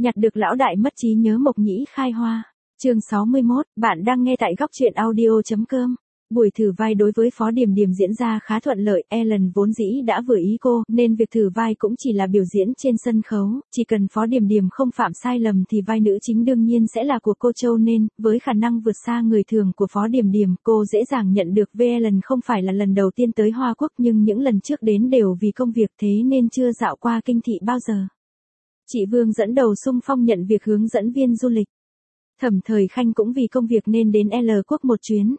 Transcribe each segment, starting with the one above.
Nhặt được lão đại mất trí nhớ Mộc Nhĩ khai hoa. Chương 61, bạn đang nghe tại góc truyện audio.com. Buổi thử vai đối với Phó Điềm Điềm diễn ra khá thuận lợi, Ellen vốn dĩ đã vừa ý cô, nên việc thử vai cũng chỉ là biểu diễn trên sân khấu, chỉ cần Phó Điềm Điềm không phạm sai lầm thì vai nữ chính đương nhiên sẽ là của cô Châu nên, với khả năng vượt xa người thường của Phó Điềm Điềm, cô dễ dàng nhận được Ellen không phải là lần đầu tiên tới Hoa Quốc nhưng những lần trước đến đều vì công việc thế nên chưa dạo qua kinh thị bao giờ. Chị Vương dẫn đầu xung phong nhận việc hướng dẫn viên du lịch. Thẩm Thời Khanh cũng vì công việc nên đến L Quốc một chuyến.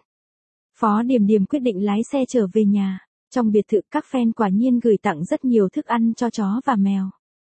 Phó Điềm Điềm quyết định lái xe trở về nhà. Trong biệt thự các fan quả nhiên gửi tặng rất nhiều thức ăn cho chó và mèo.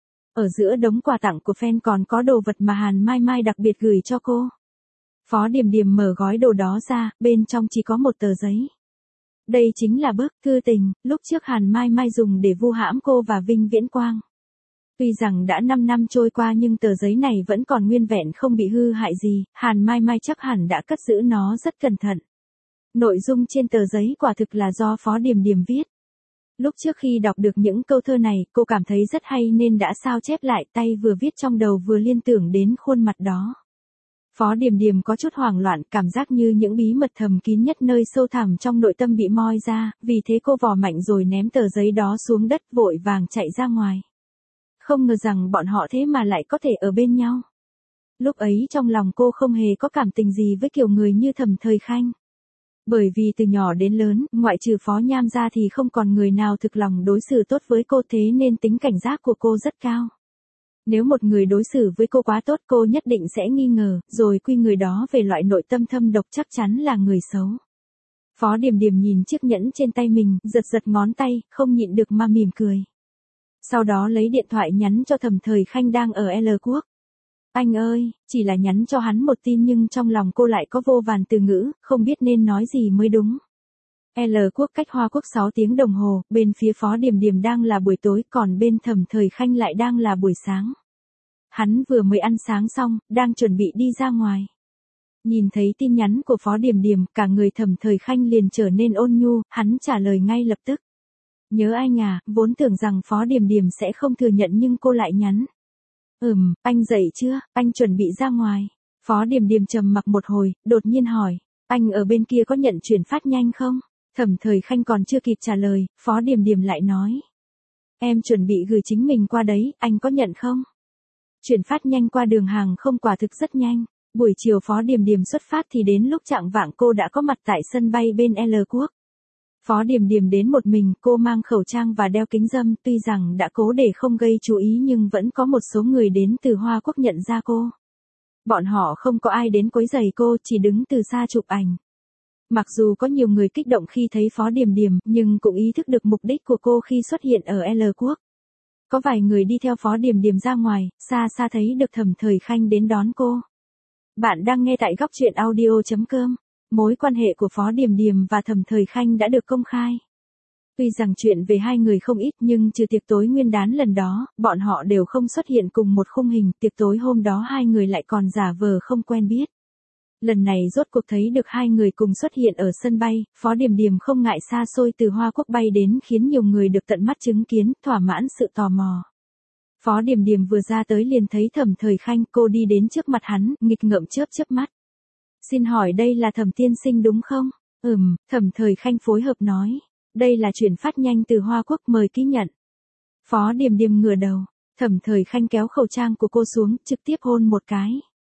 Ở giữa đống quà tặng của fan còn có đồ vật mà Hàn Mai Mai đặc biệt gửi cho cô. Phó Điềm Điềm mở gói đồ đó ra, bên trong chỉ có một tờ giấy. Đây chính là bức thư tình, lúc trước Hàn Mai Mai dùng để vu hãm cô và Vinh Viễn Quang. Tuy rằng đã 5 năm trôi qua nhưng tờ giấy này vẫn còn nguyên vẹn không bị hư hại gì, Hàn Mai Mai chắc hẳn đã cất giữ nó rất cẩn thận. Nội dung trên tờ giấy quả thực là do Phó Điềm Điềm viết. Lúc trước khi đọc được những câu thơ này, cô cảm thấy rất hay nên đã sao chép lại, tay vừa viết trong đầu vừa liên tưởng đến khuôn mặt đó. Phó Điềm Điềm có chút hoảng loạn, cảm giác như những bí mật thầm kín nhất nơi sâu thẳm trong nội tâm bị moi ra, vì thế cô vò mạnh rồi ném tờ giấy đó xuống đất vội vàng chạy ra ngoài. Không ngờ rằng bọn họ thế mà lại có thể ở bên nhau. Lúc ấy trong lòng cô không hề có cảm tình gì với kiểu người như Thẩm Thời Khanh. Bởi vì từ nhỏ đến lớn, ngoại trừ Phó Nham ra thì không còn người nào thực lòng đối xử tốt với cô thế nên tính cảnh giác của cô rất cao. Nếu một người đối xử với cô quá tốt cô nhất định sẽ nghi ngờ, rồi quy người đó về loại nội tâm thâm độc chắc chắn là người xấu. Phó Điềm Điềm nhìn chiếc nhẫn trên tay mình, giật giật ngón tay, không nhịn được mà mỉm cười. Sau đó lấy điện thoại nhắn cho Thẩm Thời Khanh đang ở L Quốc. Anh ơi, chỉ là nhắn cho hắn một tin nhưng trong lòng cô lại có vô vàn từ ngữ, không biết nên nói gì mới đúng. L Quốc cách Hoa Quốc 6 tiếng đồng hồ, bên phía Phó Điềm Điềm đang là buổi tối, còn bên Thẩm Thời Khanh lại đang là buổi sáng. Hắn vừa mới ăn sáng xong, đang chuẩn bị đi ra ngoài. Nhìn thấy tin nhắn của Phó Điềm Điềm, cả người Thẩm Thời Khanh liền trở nên ôn nhu, hắn trả lời ngay lập tức. Nhớ anh à, vốn tưởng rằng Phó Điềm Điềm sẽ không thừa nhận nhưng cô lại nhắn. Anh dậy chưa, anh chuẩn bị ra ngoài. Phó Điềm Điềm trầm mặc một hồi, đột nhiên hỏi, anh ở bên kia có nhận chuyển phát nhanh không? Thẩm Thời Khanh còn chưa kịp trả lời, Phó Điềm Điềm lại nói. Em chuẩn bị gửi chính mình qua đấy, anh có nhận không? Chuyển phát nhanh qua đường hàng không quả thực rất nhanh. Buổi chiều Phó Điềm Điềm xuất phát thì đến lúc chạng vạng cô đã có mặt tại sân bay bên L Quốc. Phó Điềm Điềm đến một mình, cô mang khẩu trang và đeo kính râm, tuy rằng đã cố để không gây chú ý nhưng vẫn có một số người đến từ Hoa Quốc nhận ra cô. Bọn họ không có ai đến quấy rầy cô, chỉ đứng từ xa chụp ảnh. Mặc dù có nhiều người kích động khi thấy Phó Điềm Điềm, nhưng cũng ý thức được mục đích của cô khi xuất hiện ở L Quốc. Có vài người đi theo Phó Điềm Điềm ra ngoài, xa xa thấy được Thẩm Thời Khanh đến đón cô. Bạn đang nghe tại góc truyện audio.com. Mối quan hệ của Phó Điềm Điềm và Thẩm Thời Khanh đã được công khai. Tuy rằng chuyện về hai người không ít nhưng trừ tiệc tối nguyên đán lần đó, bọn họ đều không xuất hiện cùng một khung hình, tiệc tối hôm đó hai người lại còn giả vờ không quen biết. Lần này rốt cuộc thấy được hai người cùng xuất hiện ở sân bay, Phó Điềm Điềm không ngại xa xôi từ Hoa Quốc bay đến khiến nhiều người được tận mắt chứng kiến, thỏa mãn sự tò mò. Phó Điềm Điềm vừa ra tới liền thấy Thẩm Thời Khanh, cô đi đến trước mặt hắn, nghịch ngợm chớp chớp mắt. Xin hỏi đây là Thẩm tiên sinh đúng không? Thẩm Thời Khanh phối hợp nói. Đây là chuyển phát nhanh từ Hoa Quốc, mời ký nhận. Phó Điềm Điềm ngửa đầu. Thẩm Thời Khanh kéo khẩu trang của cô xuống, trực tiếp hôn một cái.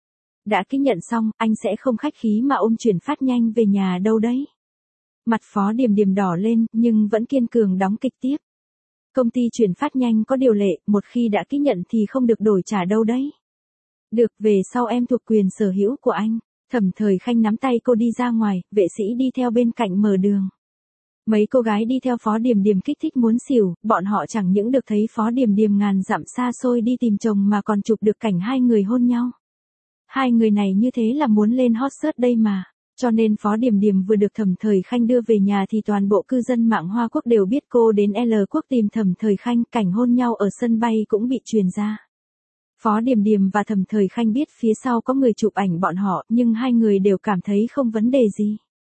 Đã ký nhận xong, anh sẽ không khách khí mà ôm chuyển phát nhanh về nhà đâu đấy. Mặt Phó Điềm Điềm đỏ lên, nhưng vẫn kiên cường đóng kịch tiếp. Công ty chuyển phát nhanh có điều lệ, một khi đã ký nhận thì không được đổi trả đâu đấy. Được, về sau em thuộc quyền sở hữu của anh. Thẩm Thời Khanh nắm tay cô đi ra ngoài, vệ sĩ đi theo bên cạnh mở đường. Mấy cô gái đi theo Phó Điềm Điềm kích thích muốn xỉu, bọn họ chẳng những được thấy Phó Điềm Điềm ngàn dặm xa xôi đi tìm chồng mà còn chụp được cảnh hai người hôn nhau. Hai người này như thế là muốn lên hot search đây mà. Cho nên Phó Điềm Điềm vừa được Thẩm Thời Khanh đưa về nhà thì toàn bộ cư dân mạng Hoa Quốc đều biết cô đến L Quốc tìm Thẩm Thời Khanh, cảnh hôn nhau ở sân bay cũng bị truyền ra. Phó Điềm Điềm và Thẩm Thời Khanh biết phía sau có người chụp ảnh bọn họ, nhưng hai người đều cảm thấy không vấn đề gì.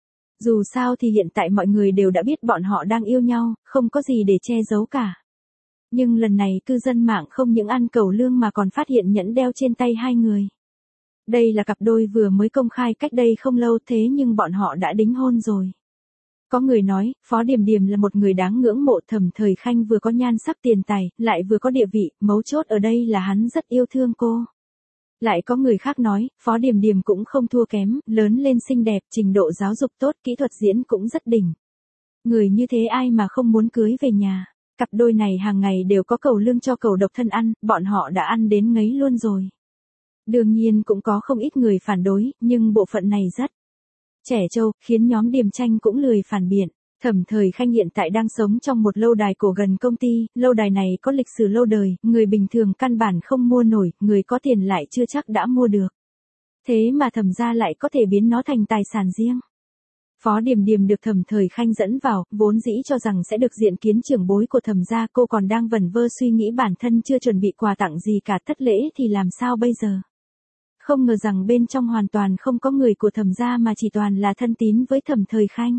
Dù sao thì hiện tại mọi người đều đã biết bọn họ đang yêu nhau, không có gì để che giấu cả. Nhưng lần này cư dân mạng không những ăn cẩu lương mà còn phát hiện nhẫn đeo trên tay hai người. Đây là cặp đôi vừa mới công khai cách đây không lâu thế nhưng bọn họ đã đính hôn rồi. Có người nói, Phó Điềm Điềm là một người đáng ngưỡng mộ. Thẩm Thời Khanh vừa có nhan sắc tiền tài, lại vừa có địa vị, mấu chốt ở đây là hắn rất yêu thương cô. Lại có người khác nói, Phó Điềm Điềm cũng không thua kém, lớn lên xinh đẹp, trình độ giáo dục tốt, kỹ thuật diễn cũng rất đỉnh. Người như thế ai mà không muốn cưới về nhà. Cặp đôi này hàng ngày đều có cẩu lương cho cẩu độc thân ăn, bọn họ đã ăn đến ngấy luôn rồi. Đương nhiên cũng có không ít người phản đối, nhưng bộ phận này rất trẻ trâu, khiến nhóm Điềm Tranh cũng lười phản biện. Thẩm Thời Khanh hiện tại đang sống trong một lâu đài cổ gần công ty, lâu đài này có lịch sử lâu đời, người bình thường căn bản không mua nổi, người có tiền lại chưa chắc đã mua được. Thế mà Thẩm gia lại có thể biến nó thành tài sản riêng. Phó Điềm Điềm được Thẩm Thời Khanh dẫn vào, vốn dĩ cho rằng sẽ được diện kiến trưởng bối của Thẩm gia, cô còn đang vẩn vơ suy nghĩ bản thân chưa chuẩn bị quà tặng gì cả, thất lễ thì làm sao bây giờ. Không ngờ rằng bên trong hoàn toàn không có người của Thẩm gia mà chỉ toàn là thân tín với Thẩm Thời Khanh.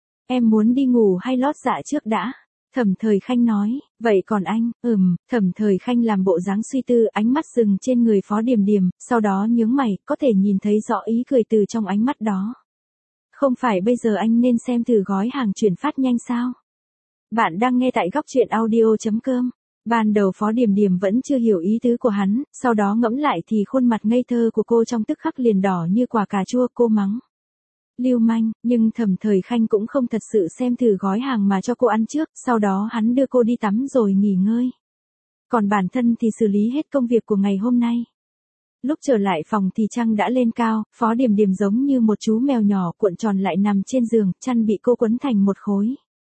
Em muốn đi ngủ hay lót dạ trước đã? Thẩm Thời Khanh nói, vậy còn anh, Thẩm Thời Khanh làm bộ dáng suy tư, ánh mắt dừng trên người Phó Điềm Điềm, sau đó nhướng mày, có thể nhìn thấy rõ ý cười từ trong ánh mắt đó. Không phải bây giờ anh nên xem thử gói hàng chuyển phát nhanh sao? Bạn đang nghe tại góc truyện audio.com. Ban đầu Phó Điềm Điềm vẫn chưa hiểu ý tứ của hắn, sau đó ngẫm lại thì khuôn mặt ngây thơ của cô trong tức khắc liền đỏ như quả cà chua, cô mắng. Lưu manh, nhưng Thẩm Thời Khanh cũng không thật sự xem thử gói hàng mà cho cô ăn trước, sau đó hắn đưa cô đi tắm rồi nghỉ ngơi. Còn bản thân thì xử lý hết công việc của ngày hôm nay. Lúc trở lại phòng thì trăng đã lên cao, Phó Điềm Điềm giống như một chú mèo nhỏ cuộn tròn lại nằm trên giường, chăn bị cô quấn thành một khối.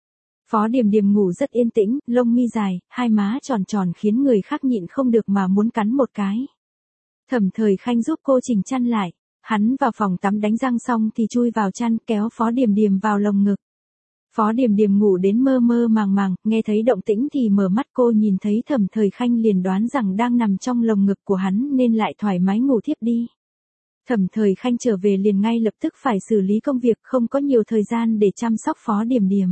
Phó Điềm Điềm ngủ rất yên tĩnh, lông mi dài, hai má tròn tròn khiến người khác nhịn không được mà muốn cắn một cái. Thẩm Thời Khanh giúp cô chỉnh chăn lại. Hắn vào phòng tắm đánh răng xong thì chui vào chăn, kéo Phó Điềm Điềm vào lồng ngực. Phó Điềm Điềm ngủ đến mơ mơ màng màng, nghe thấy động tĩnh thì mở mắt, cô nhìn thấy Thẩm Thời Khanh liền đoán rằng đang nằm trong lồng ngực của hắn nên lại thoải mái ngủ thiếp đi. Thẩm Thời Khanh trở về liền ngay lập tức phải xử lý công việc, không có nhiều thời gian để chăm sóc Phó Điềm Điềm.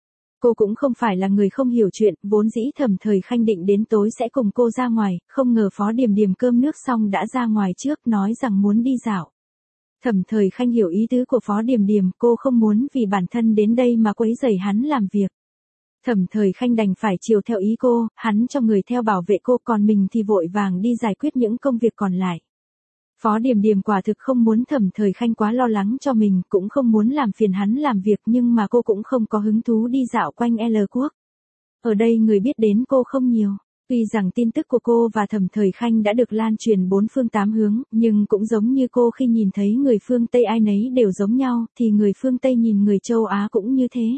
Cô cũng không phải là người không hiểu chuyện, vốn dĩ Thẩm Thời Khanh định đến tối sẽ cùng cô ra ngoài, không ngờ Phó Điềm Điềm cơm nước xong đã ra ngoài trước, nói rằng muốn đi dạo. Thẩm Thời Khanh hiểu ý tứ của Phó Điềm Điềm, cô không muốn vì bản thân đến đây mà quấy rầy hắn làm việc. Thẩm Thời Khanh đành phải chiều theo ý cô, hắn cho người theo bảo vệ cô, còn mình thì vội vàng đi giải quyết những công việc còn lại. Phó Điềm Điềm quả thực không muốn Thẩm Thời Khanh quá lo lắng cho mình, cũng không muốn làm phiền hắn làm việc, nhưng mà cô cũng không có hứng thú đi dạo quanh L Quốc. Ở đây người biết đến cô không nhiều. Tuy rằng tin tức của cô và Thẩm Thời Khanh đã được lan truyền bốn phương tám hướng, nhưng cũng giống như cô khi nhìn thấy người phương Tây ai nấy đều giống nhau, thì người phương Tây nhìn người châu Á cũng như thế.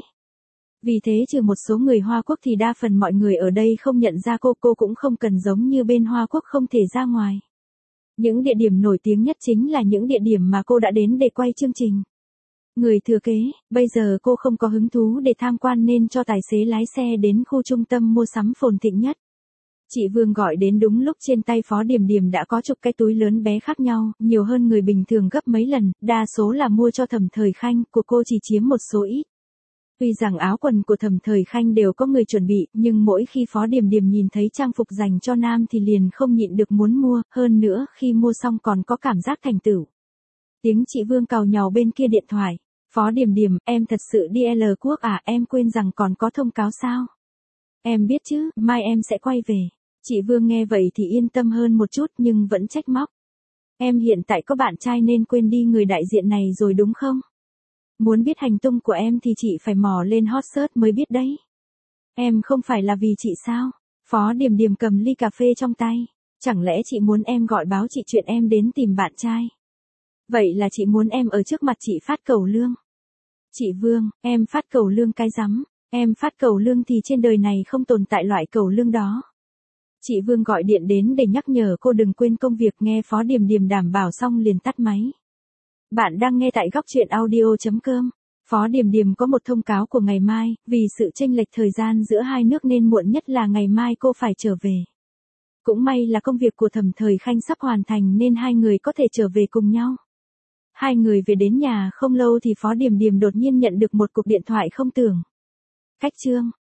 Vì thế trừ một số người Hoa Quốc thì đa phần mọi người ở đây không nhận ra cô cũng không cần giống như bên Hoa Quốc không thể ra ngoài. Những địa điểm nổi tiếng nhất chính là những địa điểm mà cô đã đến để quay chương trình. Người thừa kế, bây giờ cô không có hứng thú để tham quan nên cho tài xế lái xe đến khu trung tâm mua sắm phồn thịnh nhất. Chị Vương gọi đến đúng lúc, trên tay Phó Điềm Điềm đã có chục cái túi lớn bé khác nhau, nhiều hơn người bình thường gấp mấy lần, đa số là mua cho Thẩm Thời Khanh, của cô chỉ chiếm một số ít. Tuy rằng áo quần của Thẩm Thời Khanh đều có người chuẩn bị, nhưng mỗi khi Phó Điềm Điềm nhìn thấy trang phục dành cho nam thì liền không nhịn được muốn mua, hơn nữa khi mua xong còn có cảm giác thành tựu. Tiếng chị Vương càu nhàu bên kia điện thoại. Phó Điềm Điềm, em thật sự đi L Quốc à, em quên rằng còn có thông cáo sao? Em biết chứ, mai em sẽ quay về. Chị Vương nghe vậy thì yên tâm hơn một chút nhưng vẫn trách móc. Em hiện tại có bạn trai nên quên đi người đại diện này rồi đúng không? Muốn biết hành tung của em thì chị phải mò lên hot search mới biết đấy. Em không phải là vì chị sao? Phó Điềm Điềm cầm ly cà phê trong tay. Chẳng lẽ chị muốn em gọi báo chị chuyện em đến tìm bạn trai? Vậy là chị muốn em ở trước mặt chị phát cẩu lương. Chị Vương, em phát cẩu lương cái rắm. Em phát cẩu lương thì trên đời này không tồn tại loại cẩu lương đó. Chị Vương gọi điện đến để nhắc nhở cô đừng quên công việc, nghe Phó Điềm Điềm đảm bảo xong liền tắt máy. Bạn đang nghe tại góc truyện audio.com. Phó Điềm Điềm có một thông cáo của ngày mai, vì sự chênh lệch thời gian giữa hai nước nên muộn nhất là ngày mai cô phải trở về. Cũng may là công việc của Thẩm Thời Khanh sắp hoàn thành nên hai người có thể trở về cùng nhau. Hai người về đến nhà không lâu thì Phó Điềm Điềm đột nhiên nhận được một cuộc điện thoại không tưởng. Cách chương